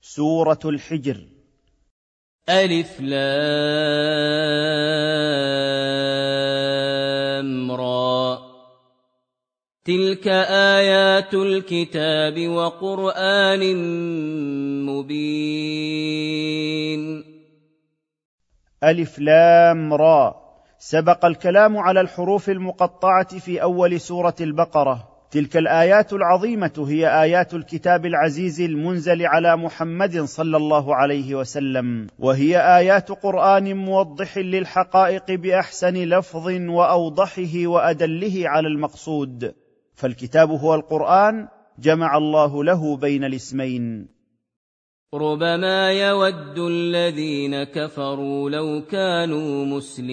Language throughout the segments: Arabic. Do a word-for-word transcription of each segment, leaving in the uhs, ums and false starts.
سورة الحجر. ألف لام را، تلك آيات الكتاب وقرآن مبين. ألف لام را، سبق الكلام على الحروف المقطعة في أول سورة البقرة. تلك الآيات العظيمة هي آيات الكتاب العزيز المنزل على محمد صلى الله عليه وسلم، وهي آيات قرآن موضح للحقائق بأحسن لفظ وأوضحه وأدله على المقصود، فالكتاب هو القرآن، جمع الله له بين الاسمين. ربما يود الذين كفروا لو كانوا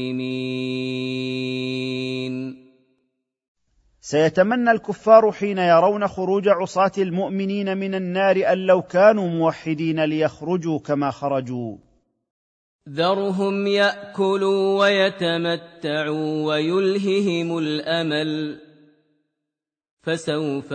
مسلمين. سيتمنى الكفار حين يرون خروج عصاة المؤمنين من النار أن لو كانوا موحدين ليخرجوا كما خرجوا. ذرهم يأكلوا ويتمتعوا ويلههم الأمل، فسوف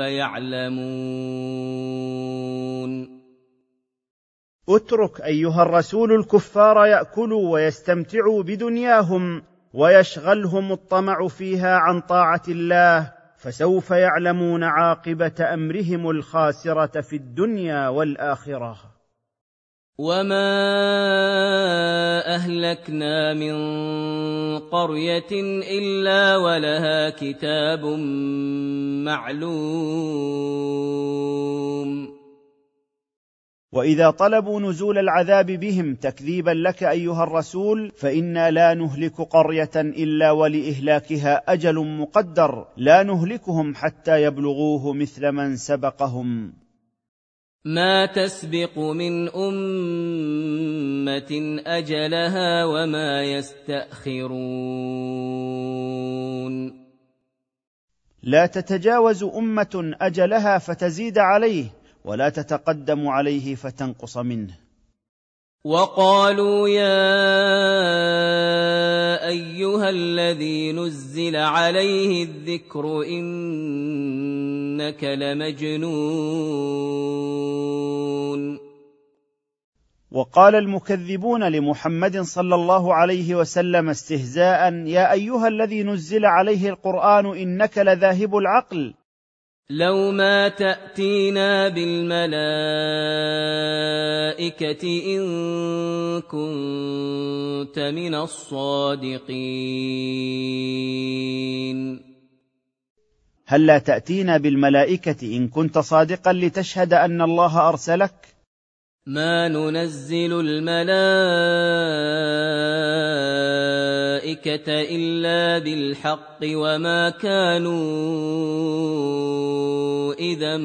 يعلمون. اترك أيها الرسول الكفار يأكلوا ويستمتعوا بدنياهم ويشغلهم الطمع فيها عن طاعة الله، فسوف يعلمون عاقبة أمرهم الخاسرة في الدنيا والآخرة. وما أهلكنا من قرية إلا ولها كتاب معلوم. وإذا طلبوا نزول العذاب بهم تكذيبا لك أيها الرسول، فإنا لا نهلك قرية إلا ولإهلاكها أجل مقدر، لا نهلكهم حتى يبلغوه مثل من سبقهم. ما تسبق من أمة أجلها وما يستأخرون. لا تتجاوز أمة أجلها فتزيد عليه، ولا تتقدم عليه فتنقص منه. وقالوا يا أيها الذي نزل عليه الذكر إنك لمجنون. وقال المكذبون لمحمد صلى الله عليه وسلم استهزاء: يا أيها الذي نزل عليه القرآن إنك لذاهب العقل. لو ما تأتينا بالملائكة إن كنت من الصادقين. هل لا تأتينا بالملائكة إن كنت صادقا لتشهد أن الله أرسلك؟ ما ننزل الملائكة إلا بالحق وما كانوا إذا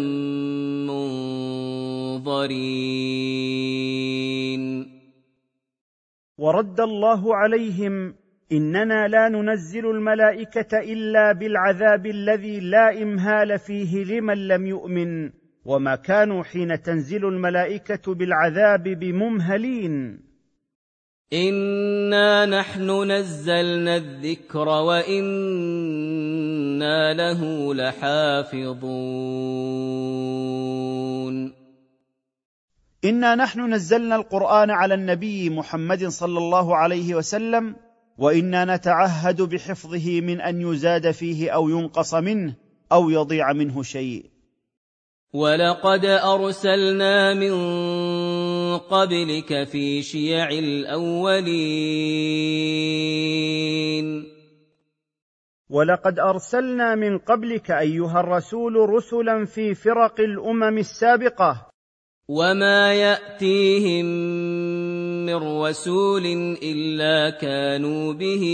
منظرين. ورد الله عليهم: إننا لا ننزل الملائكة إلا بالعذاب الذي لا إمهال فيه لمن لم يؤمن، وما كانوا حين تنزل الملائكة بالعذاب بممهلين. إنا نحن نزلنا الذكر وإنا له لحافظون. إنا نحن نزلنا القرآن على النبي محمد صلى الله عليه وسلم، وإنا نتعهد بحفظه من أن يزاد فيه أو ينقص منه أو يضيع منه شيء. ولقد أرسلنا من قبلك في شيع الأولين. ولقد أرسلنا من قبلك أيها الرسول رسلا في فرق الأمم السابقة، وما يأتيهم من رسول إلا كانوا به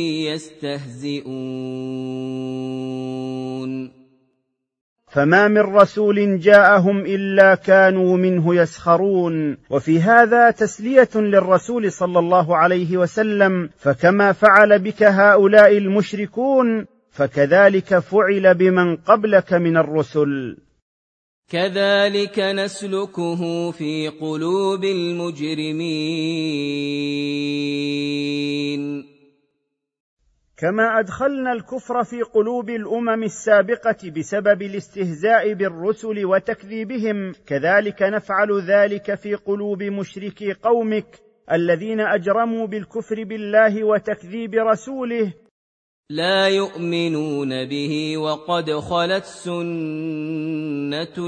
يستهزئون. فما من رسول جاءهم إلا كانوا منه يسخرون. وفي هذا تسلية للرسول صلى الله عليه وسلم، فكما فعل بك هؤلاء المشركون فكذلك فعل بمن قبلك من الرسل. كذلك نسلكه في قلوب المجرمين. كما أدخلنا الكفر في قلوب الأمم السابقة بسبب الاستهزاء بالرسل وتكذيبهم، كذلك نفعل ذلك في قلوب مشركي قومك الذين أجرموا بالكفر بالله وتكذيب رسوله، لا يؤمنون به وقد خلت سنة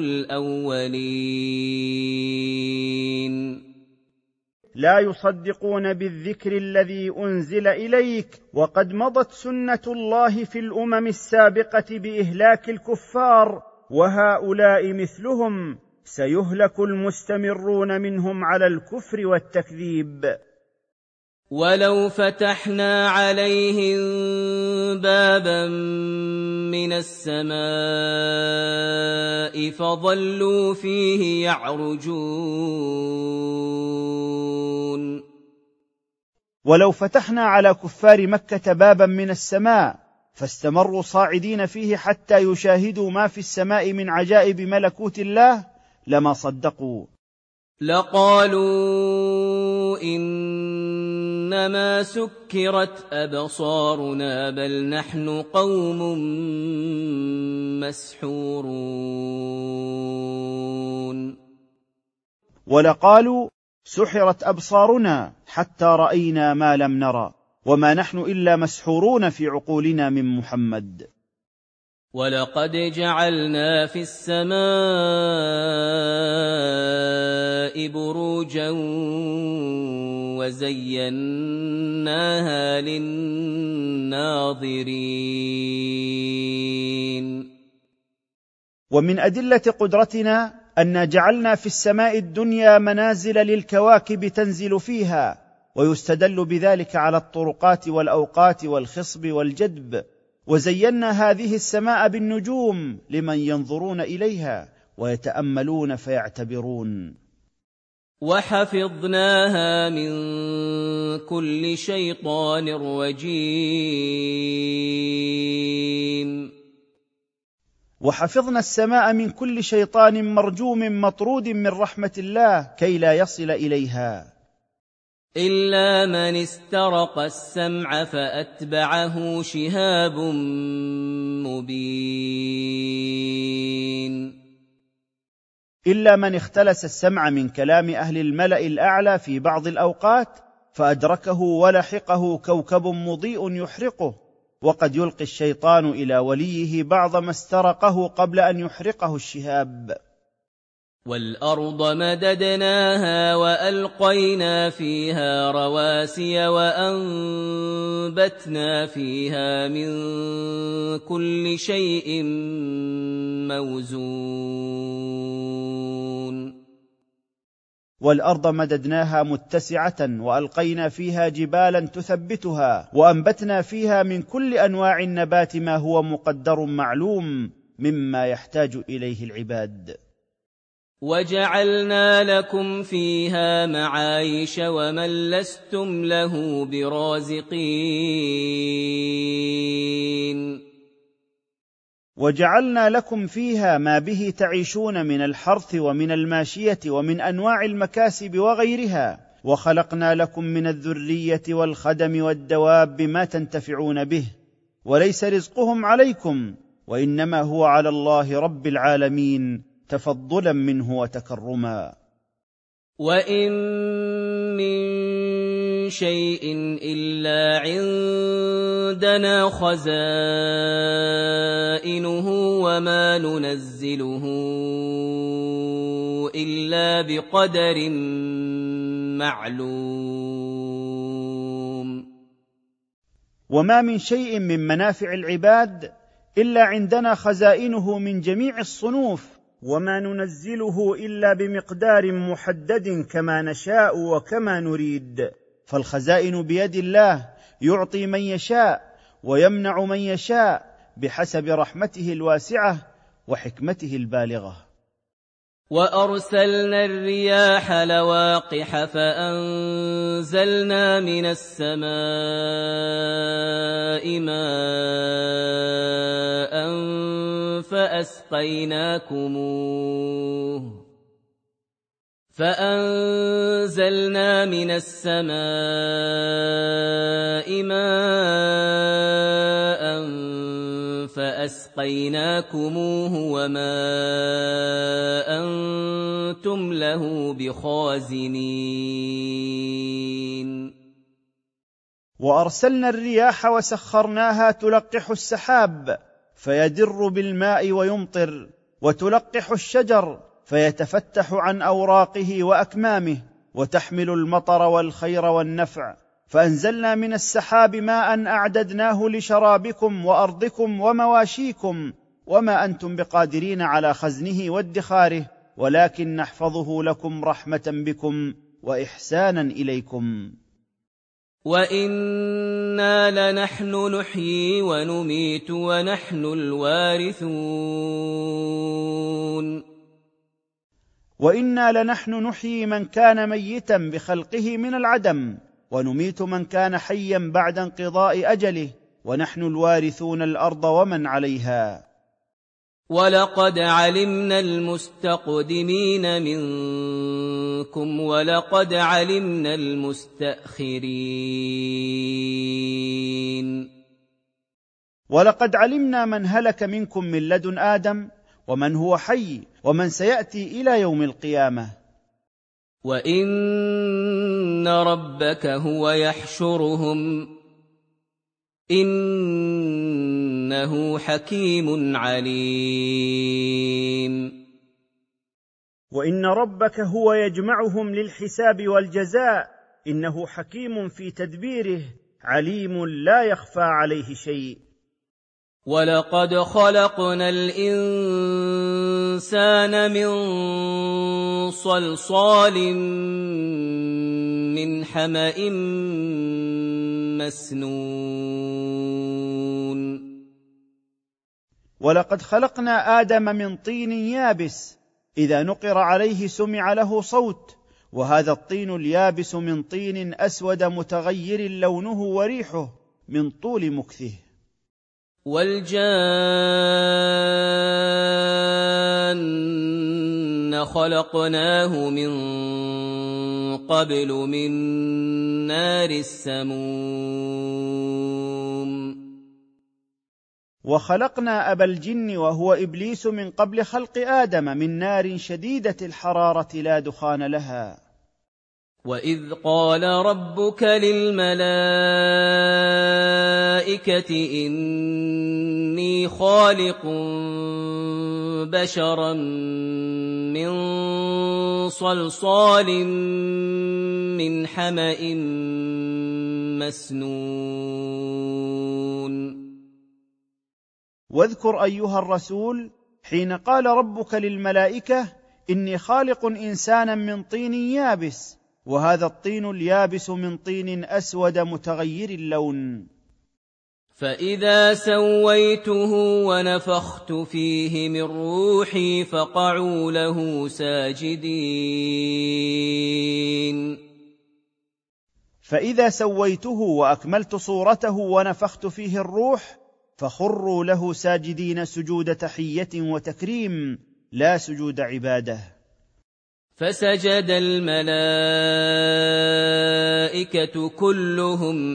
الأولين. لا يصدقون بالذكر الذي أنزل إليك، وقد مضت سنة الله في الأمم السابقة بإهلاك الكفار، وهؤلاء مثلهم، سيهلك المستمرون منهم على الكفر والتكذيب. ولو فتحنا عليهم بابا من السماء فظلوا فيه يعرجون. ولو فتحنا على كفار مكة بابا من السماء فاستمروا صاعدين فيه حتى يشاهدوا ما في السماء من عجائب ملكوت الله لما صدقوا، لقالوا إنما سكرت أبصارنا بل نحن قوم مسحورون. ولقالوا سحرت أبصارنا حتى رأينا ما لم نرى وما نحن إلا مسحورون في عقولنا من محمد. ولقد جعلنا في السماء بروجا وزيناها للناظرين. ومن أدلة قدرتنا أن جعلنا في السماء الدنيا منازل للكواكب تنزل فيها، ويستدل بذلك على الطرقات والأوقات والخصب والجدب. وزينا هذه السماء بالنجوم لمن ينظرون إليها ويتأملون فيعتبرون. وحفظناها من كل شيطان رجيم. وحفظنا السماء من كل شيطان مرجوم مطرود من رحمة الله كي لا يصل إليها، إلا من استرق السمع فأتبعه شهاب مبين. إلا من اختلس السمع من كلام أهل الملأ الأعلى في بعض الأوقات فأدركه ولحقه كوكب مضيء يحرقه، وقد يلقي الشيطان إلى وليه بعض ما استرقه قبل أن يحرقه الشهاب. والأرض مددناها وألقينا فيها رواسي وأنبتنا فيها من كل شيء موزون. والأرض مددناها متسعة وألقينا فيها جبالا تثبتها، وأنبتنا فيها من كل أنواع النبات ما هو مقدر معلوم مما يحتاج إليه العباد. وجعلنا لكم فيها معايش ومن لستم له برازقين. وجعلنا لكم فيها ما به تعيشون من الحرث ومن الماشية ومن أنواع المكاسب وغيرها، وخلقنا لكم من الذرية والخدم والدواب ما تنتفعون به، وليس رزقهم عليكم وإنما هو على الله رب العالمين تفضلا منه وتكرما. وإن من شيء إلا عندنا خزائنه وما ننزله إلا بقدر معلوم. وما من شيء من منافع العباد إلا عندنا خزائنه من جميع الصنوف، وما ننزله إلا بمقدار محدد كما نشاء وكما نريد، فالخزائن بيد الله يعطي من يشاء ويمنع من يشاء بحسب رحمته الواسعة وحكمته البالغة. وأرسلنا الرياح لواقح فأنزلنا من السماء ماء فأسقيناكموه فأنزلنا من السماء ماء فأسقيناكموه وما أنتم له بخازنين وأرسلنا الرياح وسخرناها تلقح السحاب فيدر بالماء ويمطر، وتلقح الشجر فيتفتح عن أوراقه وأكمامه، وتحمل المطر والخير والنفع. فأنزلنا من السحاب ماء أعددناه لشرابكم وأرضكم ومواشيكم، وما أنتم بقادرين على خزنه وادخاره، ولكن نحفظه لكم رحمة بكم وإحسانا إليكم. وَإِنَّا لَنَحْنُ نُحْيِي وَنُمِيتُ وَنَحْنُ الْوَارِثُونَ وإنا لنحن نحيي من كان ميتا بخلقه من العدم، ونميت من كان حيا بعد انقضاء أجله، ونحن الوارثون الأرض ومن عليها. وَلَقَدْ عَلِمْنَا الْمُسْتَقْدِمِينَ مِنكُمْ وَلَقَدْ عَلِمْنَا الْمُسْتَأْخِرِينَ ولقد علمنا من هلك منكم من لدن آدم ومن هو حي ومن سيأتي إلى يوم القيامة. وَإِنَّ رَبَّكَ هُوَ يَحْشُرُهُمْ إِنَّهُ حَكِيمٌ عَلِيمٌ وإن ربك هو يجمعهم للحساب والجزاء إنه حكيم في تدبيره عليم لا يخفى عليه شيء. وَلَقَدْ خَلَقْنَا الْإِنسَانَ مِنْ صَلْصَالٍ مِنْ حَمَإٍ مَسْنُونٍ ولقد خلقنا آدم من طين يابس، إذا نقر عليه سمع له صوت، وهذا الطين اليابس من طين أسود متغير لونه وريحه من طول مكثه. وَالْجَانَّ خَلَقْنَاهُ مِنْ قَبْلُ مِنْ نَارِ السَّمُومِ وخلقنا أبا الجن وهو إبليس من قبل خلق آدم من نار شديدة الحرارة لا دخان لها. وَإِذْ قَالَ رَبُّكَ لِلْمَلَائِكَةِ إِنِّي خَالِقٌ بَشَرًا مِّن صَلْصَالٍ مِّنْ حَمَإٍ مَّسْنُونٍ واذكر أيها الرسول حين قال ربك للملائكة إني خالق إنسانا من طين يابس، وهذا الطين اليابس من طين أسود متغير اللون. فإذا سويته ونفخت فيه من روحي فقعوا له ساجدين. فإذا سويته وأكملت صورته ونفخت فيه الروح فخروا له ساجدين سجود تحية وتكريم لا سجود عبادة. فسجد الملائكة كلهم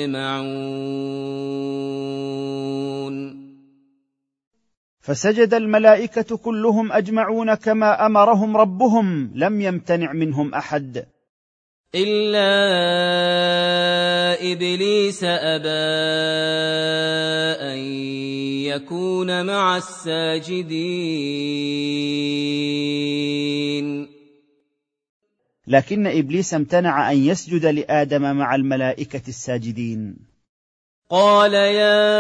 أجمعون فسجد الملائكة كلهم أجمعون كما أمرهم ربهم، لم يمتنع منهم أحد إلا إبليس أبى أن يكون مع الساجدين. لكن إبليس امتنع أن يسجد لآدم مع الملائكة الساجدين. قال يا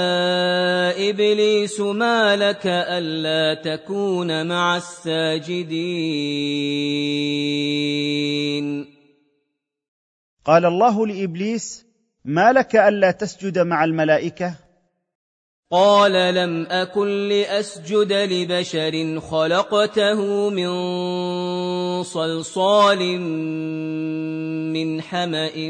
إبليس ما لك ألا تكون مع الساجدين. قال الله لإبليس ما لك ألا تسجد مع الملائكة؟ قال لم أكن لأسجد لبشر خلقته من صلصال من حمأ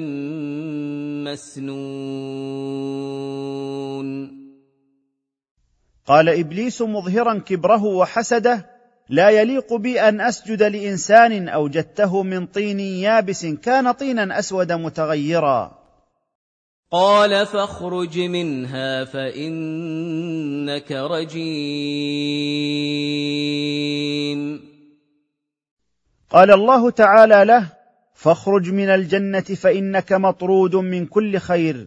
مسنون. قال إبليس مظهرا كبره وحسده لا يليق بي أن أسجد لإنسان أوجدته من طين يابس كان طينا أسود متغيرا. قال فاخرج منها فإنك رجيم. قال الله تعالى له: فاخرج من الجنة فإنك مطرود من كل خير،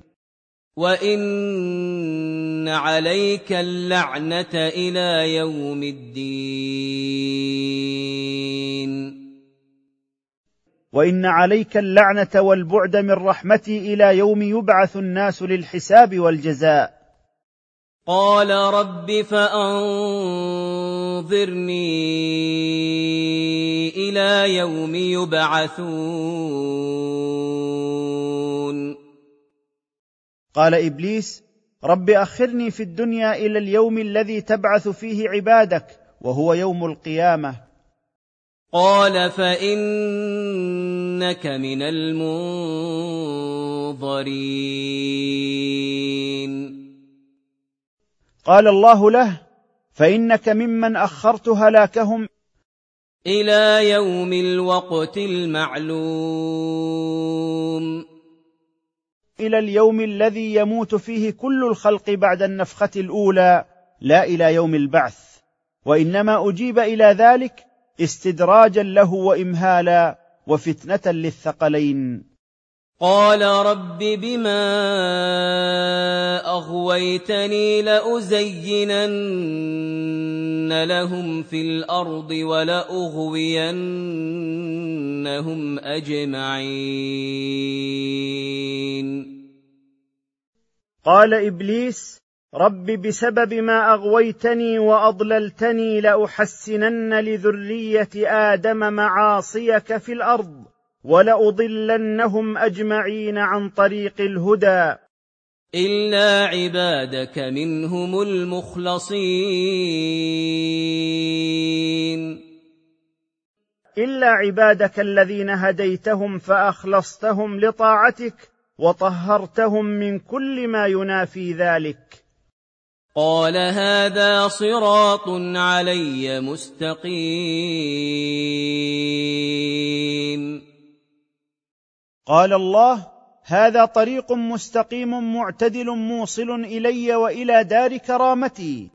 وإن عليك اللعنة إلى يوم الدين. وإن عليك اللعنة والبعد من رحمتي إلى يوم يبعث الناس للحساب والجزاء. قال رب فأنظرني إلى يوم يبعثون. قال إبليس: رب أخرني في الدنيا إلى اليوم الذي تبعث فيه عبادك، وهو يوم القيامة. قال فإنك من المنظرين. قال الله له: فإنك ممن أخرت هلاكهم إلى يوم الوقت المعلوم، إلى اليوم الذي يموت فيه كل الخلق بعد النفخة الأولى، لا إلى يوم البعث. وإنما أجيب إلى ذلك استدراجا له وإمهالا وفتنة للثقلين. قال رب بما أغويتني لأزينن لهم في الأرض ولأغوينهم أجمعين. قال إبليس: رب بسبب ما أغويتني وأضللتني لأحسنن لذرية آدم معاصيك في الأرض ولأضلنهم أجمعين عن طريق الهدى إلا عبادك منهم المخلصين. إلا عبادك الذين هديتهم فأخلصتهم لطاعتك وطهرتهم من كل ما ينافي ذلك. قال هذا صراط علي مستقيم. قال الله: هذا طريق مستقيم معتدل موصل إلي وإلى دار كرامتي.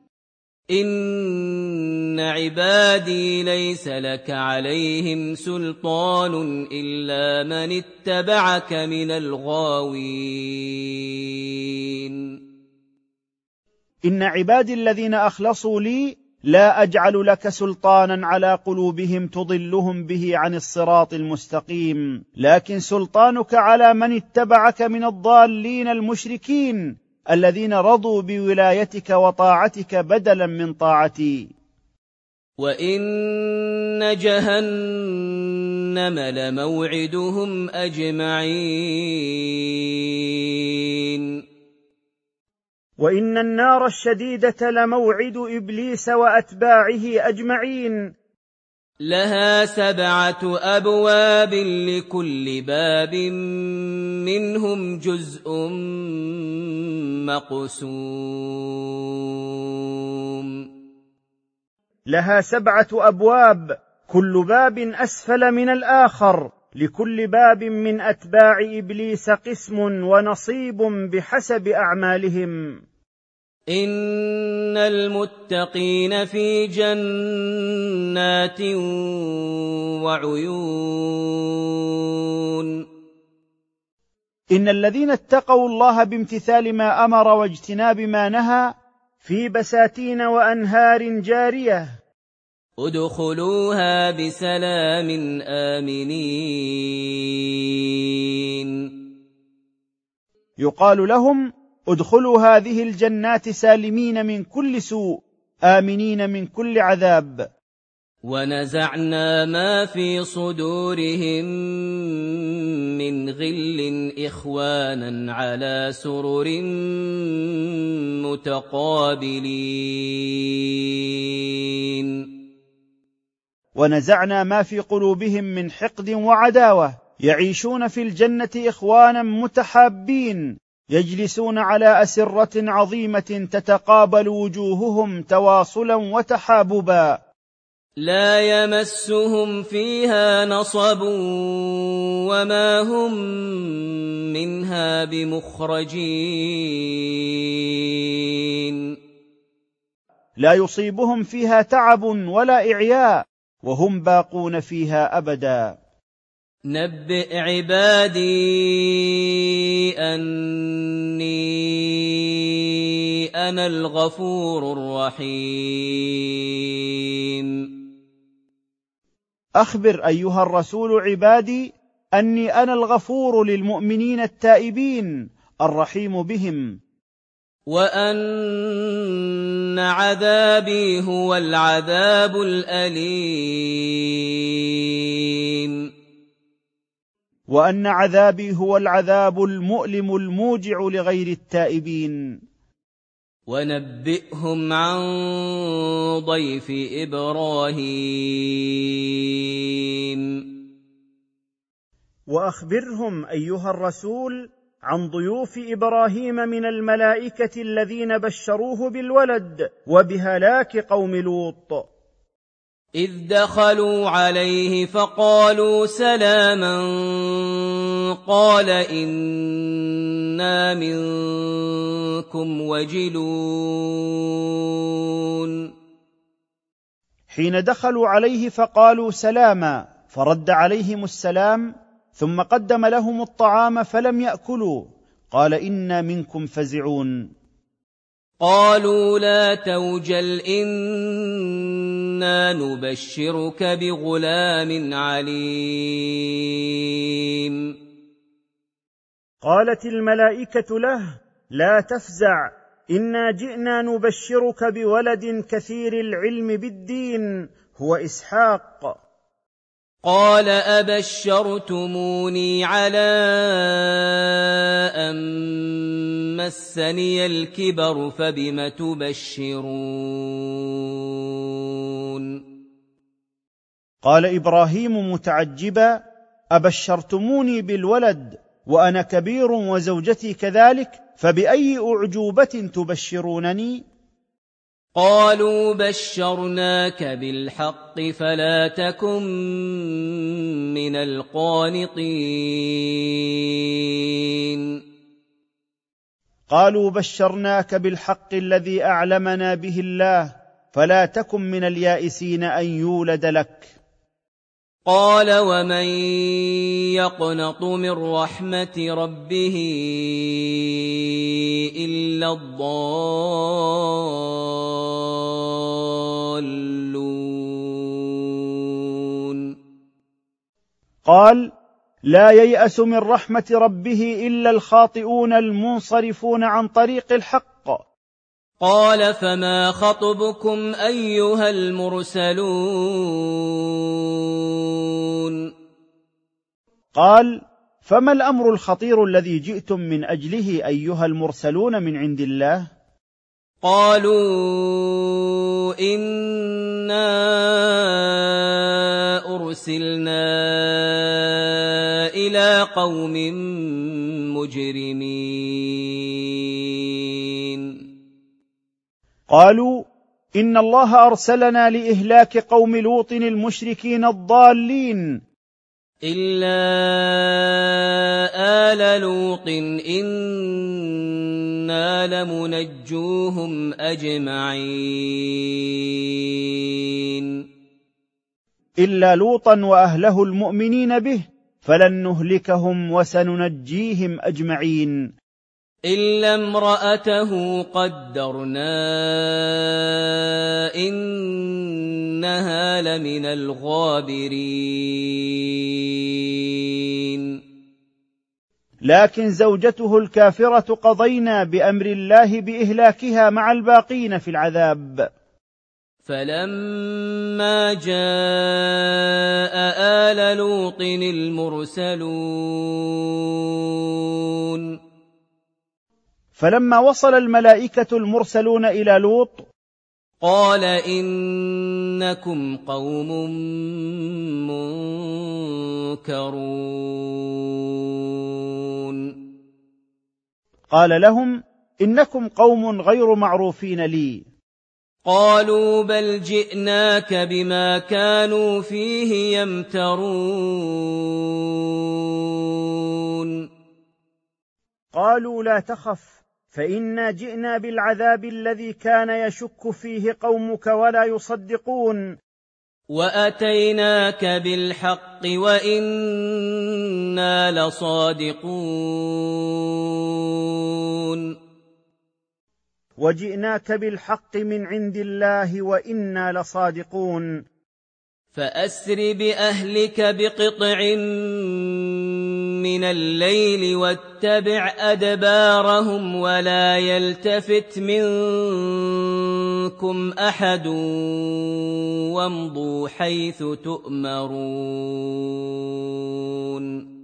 إن عبادي ليس لك عليهم سلطان إلا من اتبعك من الغاوين. إن عبادي الذين أخلصوا لي لا أجعل لك سلطانا على قلوبهم تضلهم به عن الصراط المستقيم، لكن سلطانك على من اتبعك من الضالين المشركين الذين رضوا بولايتك وطاعتك بدلا من طاعتي. وإن جهنم لموعدهم أجمعين. وإن النار الشديدة لموعد إبليس وأتباعه أجمعين. لها سبعة أبواب لكل باب منهم جزء مقسوم. لها سبعة أبواب، كل باب أسفل من الآخر، لكل باب من أتباع إبليس قسم ونصيب بحسب أعمالهم. إن المتقين في جنات وعيون. إن الذين اتقوا الله بامتثال ما أمر واجتناب ما نهى في بساتين وأنهار جارية. ادخلوها بسلام آمنين. يقال لهم: ادخلوا هذه الجنات سالمين من كل سوء آمنين من كل عذاب. ونزعنا ما في صدورهم من غل إخوانا على سرر متقابلين. ونزعنا ما في قلوبهم من حقد وعداوة، يعيشون في الجنة إخوانا متحابين، يجلسون على أسرة عظيمة تتقابل وجوههم تواصلا وتحاببا. لا يمسهم فيها نصب وما هم منها بمخرجين لا يصيبهم فيها تعب ولا إعياء وهم باقون فيها أبدا. نبئ عبادي أني أنا الغفور الرحيم. أخبر أيها الرسول عبادي أني أنا الغفور للمؤمنين التائبين الرحيم بهم، وأن عذابي هو العذاب الأليم، وأن عذابي هو العذاب المؤلم الموجع لغير التائبين. ونبئهم عن ضيف إبراهيم. وأخبرهم أيها الرسول عن ضيوف إبراهيم من الملائكة الذين بشروه بالولد وبهلاك قوم لوط. إذ دخلوا عليه فقالوا سلاما قال إنا منكم وجلون. حين دخلوا عليه فقالوا سلاما فرد عليهم السلام، ثم قدم لهم الطعام فلم يأكلوا، قال إنا منكم فزعون. قالوا لا توجل إنا نبشرك بغلام عليم. قالت الملائكة له لا تفزع، إنا جئنا نبشرك بولد كثير العلم بالدين هو إسحاق. قال أبشرتموني على أن مسني الكبر فبم تبشرون. قال إبراهيم متعجبا أبشرتموني بالولد وأنا كبير وزوجتي كذلك، فبأي أعجوبة تبشرونني؟ قالوا بشرناك بالحق فلا تكن من القانطين. قالوا بشرناك بالحق الذي أعلمنا به الله فلا تكن من اليائسين أن يولد لك. قال ومن يقنط من رحمة ربه إلا الضالون. قال لا ييأس من رحمة ربه إلا الخاطئون المنصرفون عن طريق الحق. قال فما خطبكم أيها المرسلون. قال فما الأمر الخطير الذي جئتم من أجله أيها المرسلون من عند الله؟ قالوا إنا أرسلنا إلى قوم مجرمين. قالوا إن الله أرسلنا لإهلاك قوم لوط المشركين الضالين، إلا آل لوط إنا لمنجوهم أجمعين. إلا لوطا وأهله المؤمنين به فلن نهلكهم وسننجيهم أجمعين. إلا امرأته قدرنا إنها لمن الغابرين. لكن زوجته الكافرة قضينا بأمر الله بإهلاكها مع الباقين في العذاب. فلما جاء آل لوط المرسلون. فلما وصل الملائكة المرسلون إلى لوط قال إنكم قوم منكرون. قال لهم إنكم قوم غير معروفين لي. قالوا بل جئناك بما كانوا فيه يمترون قالوا لا تخف فإنا جئنا بالعذاب الذي كان يشك فيه قومك ولا يصدقون، وأتيناك بالحق وإنا لصادقون وجئناك بالحق من عند الله وإنا لصادقون. فأسر بأهلك بقطع من الليل واتبع أدبارهم ولا يلتفت منكم أحد وامضوا حيث تؤمرون.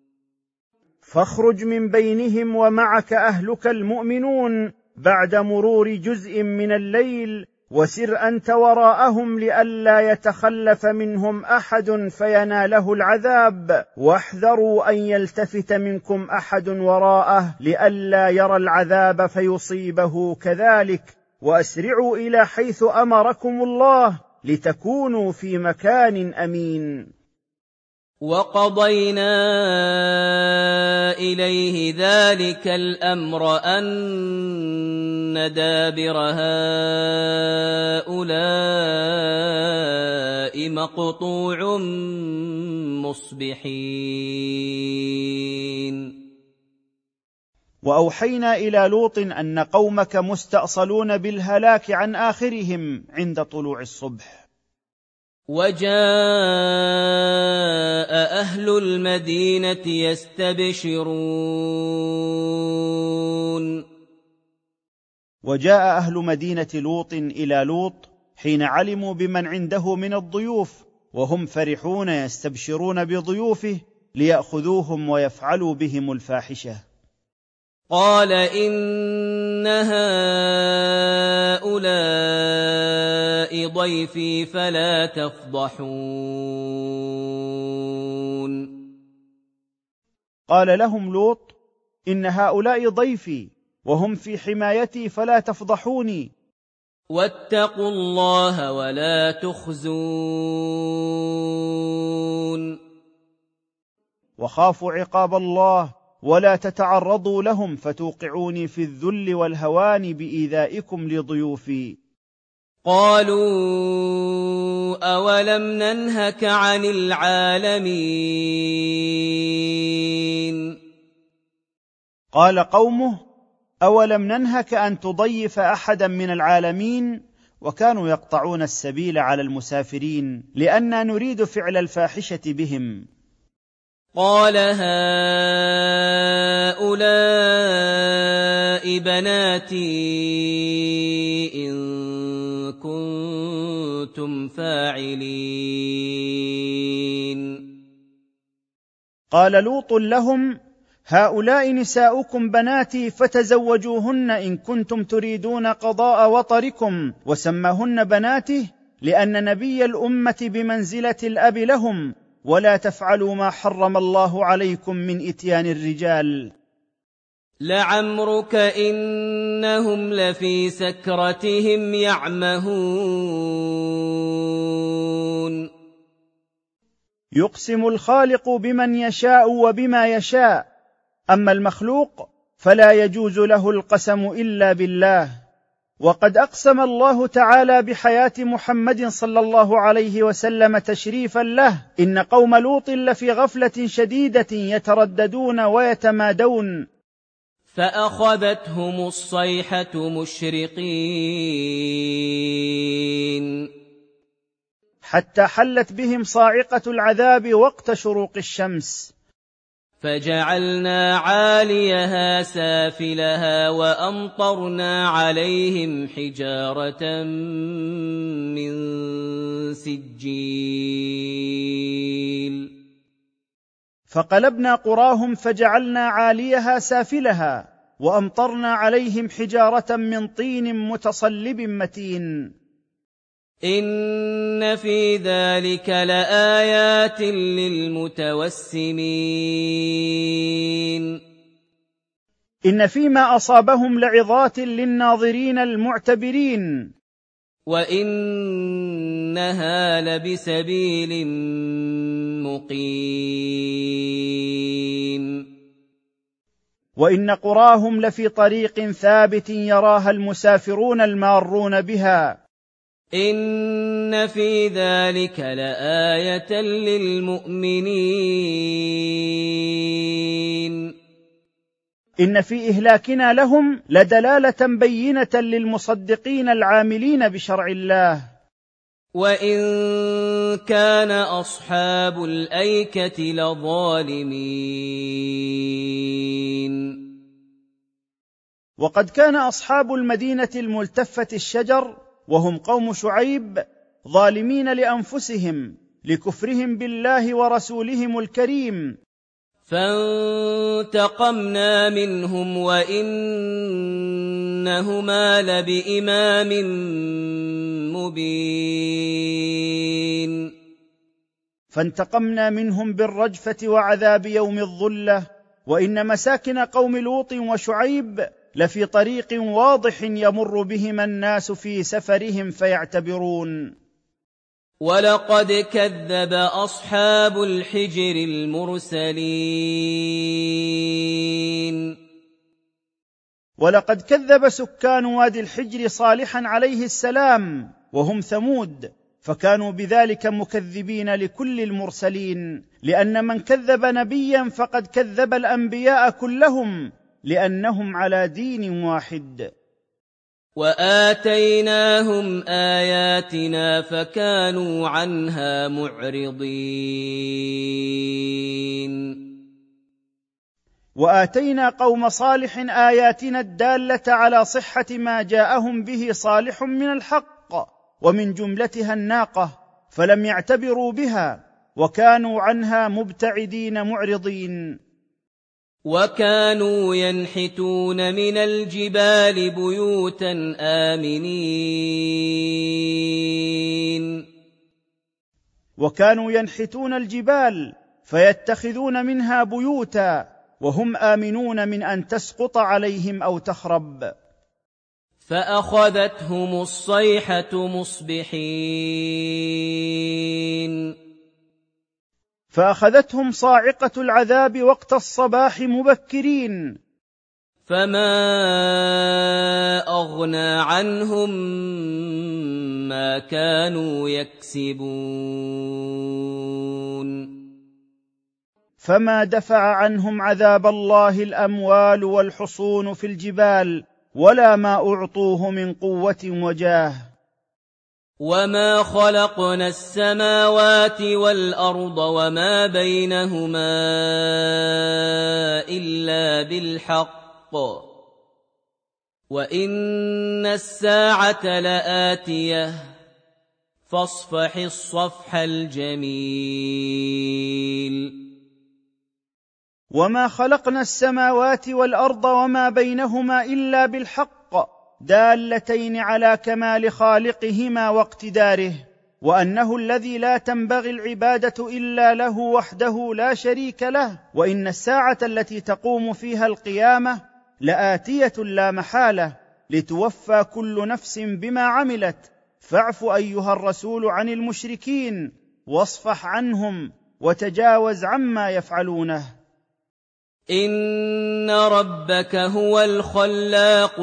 فاخرج من بينهم ومعك أهلك المؤمنون بعد مرور جزء من الليل، وسر أنت وراءهم لئلا يتخلف منهم أحد فيناله العذاب، واحذروا أن يلتفت منكم أحد وراءه لئلا يرى العذاب فيصيبه كذلك، وأسرعوا إلى حيث أمركم الله لتكونوا في مكان أمين. وقضينا إليه ذلك الأمر أن دابر هؤلاء مقطوع مصبحين. وأوحينا إلى لوط أن قومك مستأصلون بالهلاك عن آخرهم عند طلوع الصبح. وجاء أهل المدينة يستبشرون. وجاء أهل مدينة لوط إلى لوط حين علموا بمن عنده من الضيوف، وهم فرحون يستبشرون بضيوفه ليأخذوهم ويفعلوا بهم الفاحشة. قال إن هؤلاء ضيفي فلا تفضحون. قال لهم لوط إن هؤلاء ضيفي وهم في حمايتي فلا تفضحوني. واتقوا الله ولا تخزون. وخافوا عقاب الله ولا تتعرضوا لهم فتوقعوني في الذل والهوان بإيذائكم لضيوفي. قالوا أولم ننهك عن العالمين. قال قومه أولم ننهك أن تضيف أحدا من العالمين، وكانوا يقطعون السبيل على المسافرين لأننا نريد فعل الفاحشة بهم. قال هؤلاء بناتي إن كنتم فاعلين. قال لوط لهم هؤلاء نساؤكم بناتي فتزوجوهن إن كنتم تريدون قضاء وطركم، وسماهن بناته لأن نبي الأمة بمنزلة الأب لهم، ولا تفعلوا ما حرم الله عليكم من إتيان الرجال. لعمرك إنهم لفي سكرتهم يعمهون. يقسم الخالق بمن يشاء وبما يشاء، أما المخلوق فلا يجوز له القسم إلا بالله. وقد أقسم الله تعالى بحياة محمد صلى الله عليه وسلم تشريفا له إن قوم لوط لفي غفلة شديدة يترددون ويتمادون. فأخذتهم الصيحة مشرقين، حتى حلت بهم صاعقة العذاب وقت شروق الشمس. فجعلنا عاليها سافلها وأمطرنا عليهم حجارة من سجيل. فقلبنا قراهم فجعلنا عاليها سافلها وأمطرنا عليهم حجارة من طين متصلب متين. إن في ذلك لآيات للمتوسمين. إن فيما أصابهم لعظات للناظرين المعتبرين. وإنها لبسبيل مقيم وإن قراهم لفي طريق ثابت يراها المسافرون المارون بها. إن في ذلك لآية للمؤمنين. إن في إهلاكنا لهم لدلالة بينة للمصدقين العاملين بشرع الله. وإن كان أصحاب الأيكة لظالمين. وقد كان أصحاب المدينة الملتفة الشجر وهم قوم شعيب ظالمين لأنفسهم لكفرهم بالله ورسولهم الكريم، فانتقمنا منهم وإنهما لبإمام مبين. فانتقمنا منهم بالرجفة وعذاب يوم الظلة، وإن مساكن قوم لوط وشعيب لفي طريق واضح يمر بهما الناس في سفرهم فيعتبرون. ولقد كذب أصحاب الحجر المرسلين. ولقد كذب سكان وادي الحجر صالحا عليه السلام وهم ثمود، فكانوا بذلك مكذبين لكل المرسلين، لأن من كذب نبيا فقد كذب الأنبياء كلهم، لأنهم على دين واحد. وآتيناهم آياتنا فكانوا عنها معرضين. وآتينا قوم صالح آياتنا الدالة على صحة ما جاءهم به صالح من الحق، ومن جملتها الناقة، فلم يعتبروا بها وكانوا عنها مبتعدين معرضين. وكانوا ينحتون من الجبال بيوتا آمنين. وكانوا ينحتون الجبال فيتخذون منها بيوتا وهم آمنون من أن تسقط عليهم أو تخرب. فأخذتهم الصيحة مصبحين. فأخذتهم صاعقة العذاب وقت الصباح مبكرين. فما أغنى عنهم ما كانوا يكسبون. فما دفع عنهم عذاب الله الأموال والحصون في الجبال ولا ما أعطوه من قوة وجاه. وما خلقنا السماوات والأرض وما بينهما إلا بالحق وإن الساعة لآتية فاصفح الصفح الجميل. وما خلقنا السماوات والأرض وما بينهما إلا بالحق، دالتين على كمال خالقهما واقتداره، وأنه الذي لا تنبغي العبادة إلا له وحده لا شريك له، وإن الساعة التي تقوم فيها القيامة لآتية لا محالة، لتوفى كل نفس بما عملت. فاعف أيها الرسول عن المشركين واصفح عنهم وتجاوز عما يفعلونه. إن ربك هو الخلاق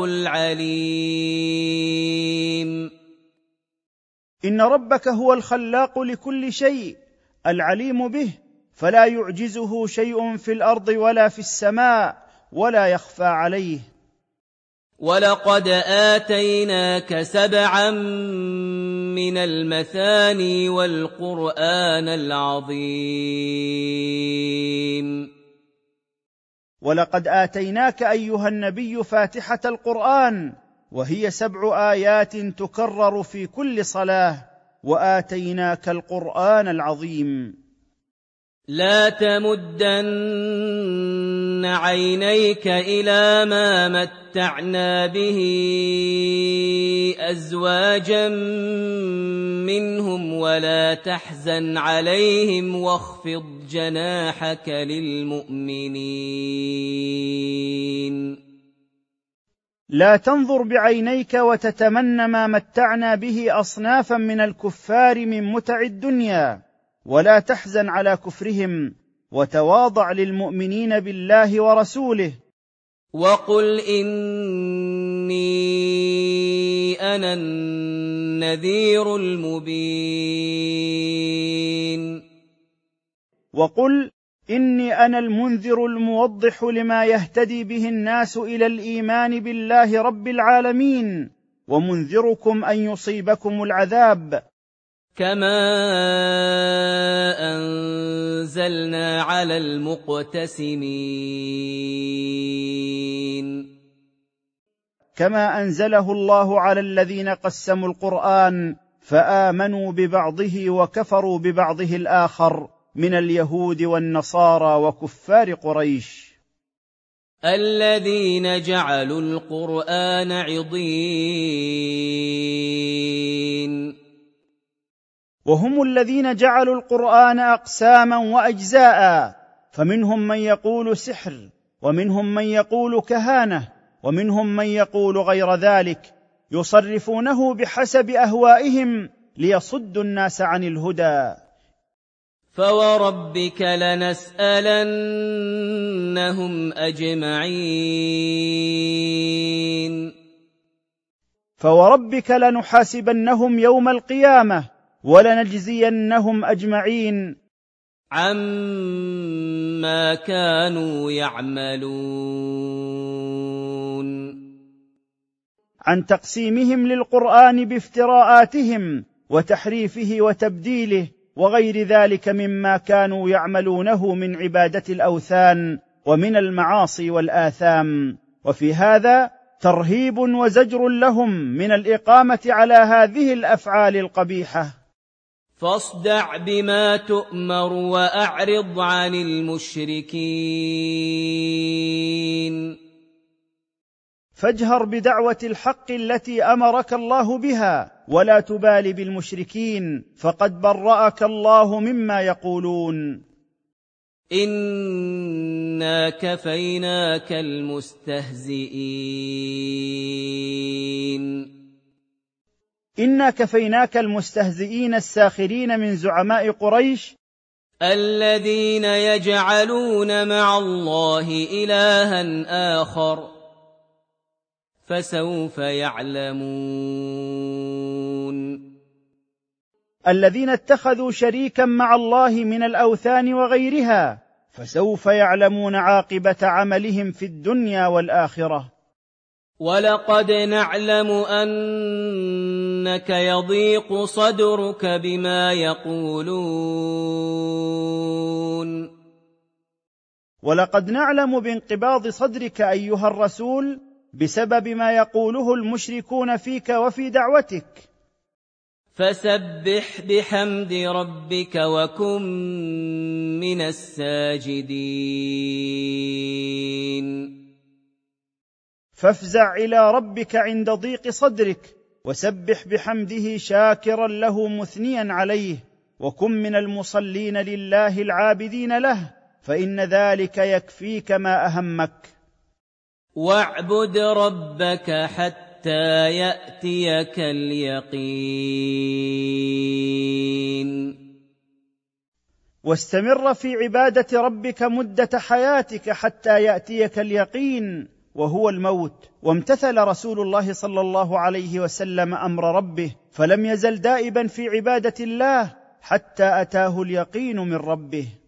العليم. إن ربك هو الخلاق لكل شيء العليم به، فلا يعجزه شيء في الأرض ولا في السماء ولا يخفى عليه. ولقد آتيناك سبعا من المثاني والقرآن العظيم. ولقد آتيناك أيها النبي فاتحة القرآن، وهي سبع آيات تكرر في كل صلاة. وآتيناك القرآن العظيم. لا تمدن عينيك إلى ما متعنا به أزواجا منهم ولا تحزن عليهم واخفض جناحك للمؤمنين. لا تنظر بعينيك وتتمنى ما متعنا به أصنافا من الكفار من متع الدنيا، ولا تحزن على كفرهم، وتواضع للمؤمنين بالله ورسوله. وقل إني أنا النذير المبين. وقل إني أنا المنذر الموضح لما يهتدي به الناس إلى الإيمان بالله رب العالمين، ومنذركم أن يصيبكم العذاب كما أنزلنا على المقتسمين كما أنزله الله على الذين قسموا القرآن فآمنوا ببعضه وكفروا ببعضه الآخر من اليهود والنصارى وكفار قريش، الذين جعلوا القرآن عضين، وهم الذين جعلوا القرآن أقساما وأجزاء، فمنهم من يقول سحر، ومنهم من يقول كهانة، ومنهم من يقول غير ذلك، يصرفونه بحسب أهوائهم ليصدوا الناس عن الهدى. فوربك لنسألنهم أجمعين فوربك لنحاسبنهم يوم القيامة ولنجزينهم أجمعين عما كانوا يعملون، عن تقسيمهم للقرآن بافتراءاتهم وتحريفه وتبديله وغير ذلك مما كانوا يعملونه من عبادة الأوثان ومن المعاصي والآثام. وفي هذا ترهيب وزجر لهم من الإقامة على هذه الأفعال القبيحة. فاصدع بما تؤمر وأعرض عن المشركين. فاجهر بدعوة الحق التي أمرك الله بها، ولا تبال بالمشركين، فقد برأك الله مما يقولون. إنا كفيناك المستهزئين. إنا كفيناك المستهزئين الساخرين من زعماء قريش، الذين يجعلون مع الله إلها آخر، فسوف يعلمون. الذين اتخذوا شريكا مع الله من الأوثان وغيرها، فسوف يعلمون عاقبة عملهم في الدنيا والآخرة. ولقد نعلم أنك يضيق صدرك بما يقولون. ولقد نعلم بانقباض صدرك أيها الرسول بسبب ما يقوله المشركون فيك وفي دعوتك. فسبح بحمد ربك وكن من الساجدين. فافزع إلى ربك عند ضيق صدرك، وسبح بحمده شاكرا له مثنيا عليه، وكن من المصلين لله العابدين له، فإن ذلك يكفيك ما أهمك. واعبد ربك حتى يأتيك اليقين. واستمر في عبادة ربك مدة حياتك حتى يأتيك اليقين، وهو الموت. وامتثل رسول الله صلى الله عليه وسلم أمر ربه، فلم يزل دائبا في عبادة الله حتى أتاه اليقين من ربه.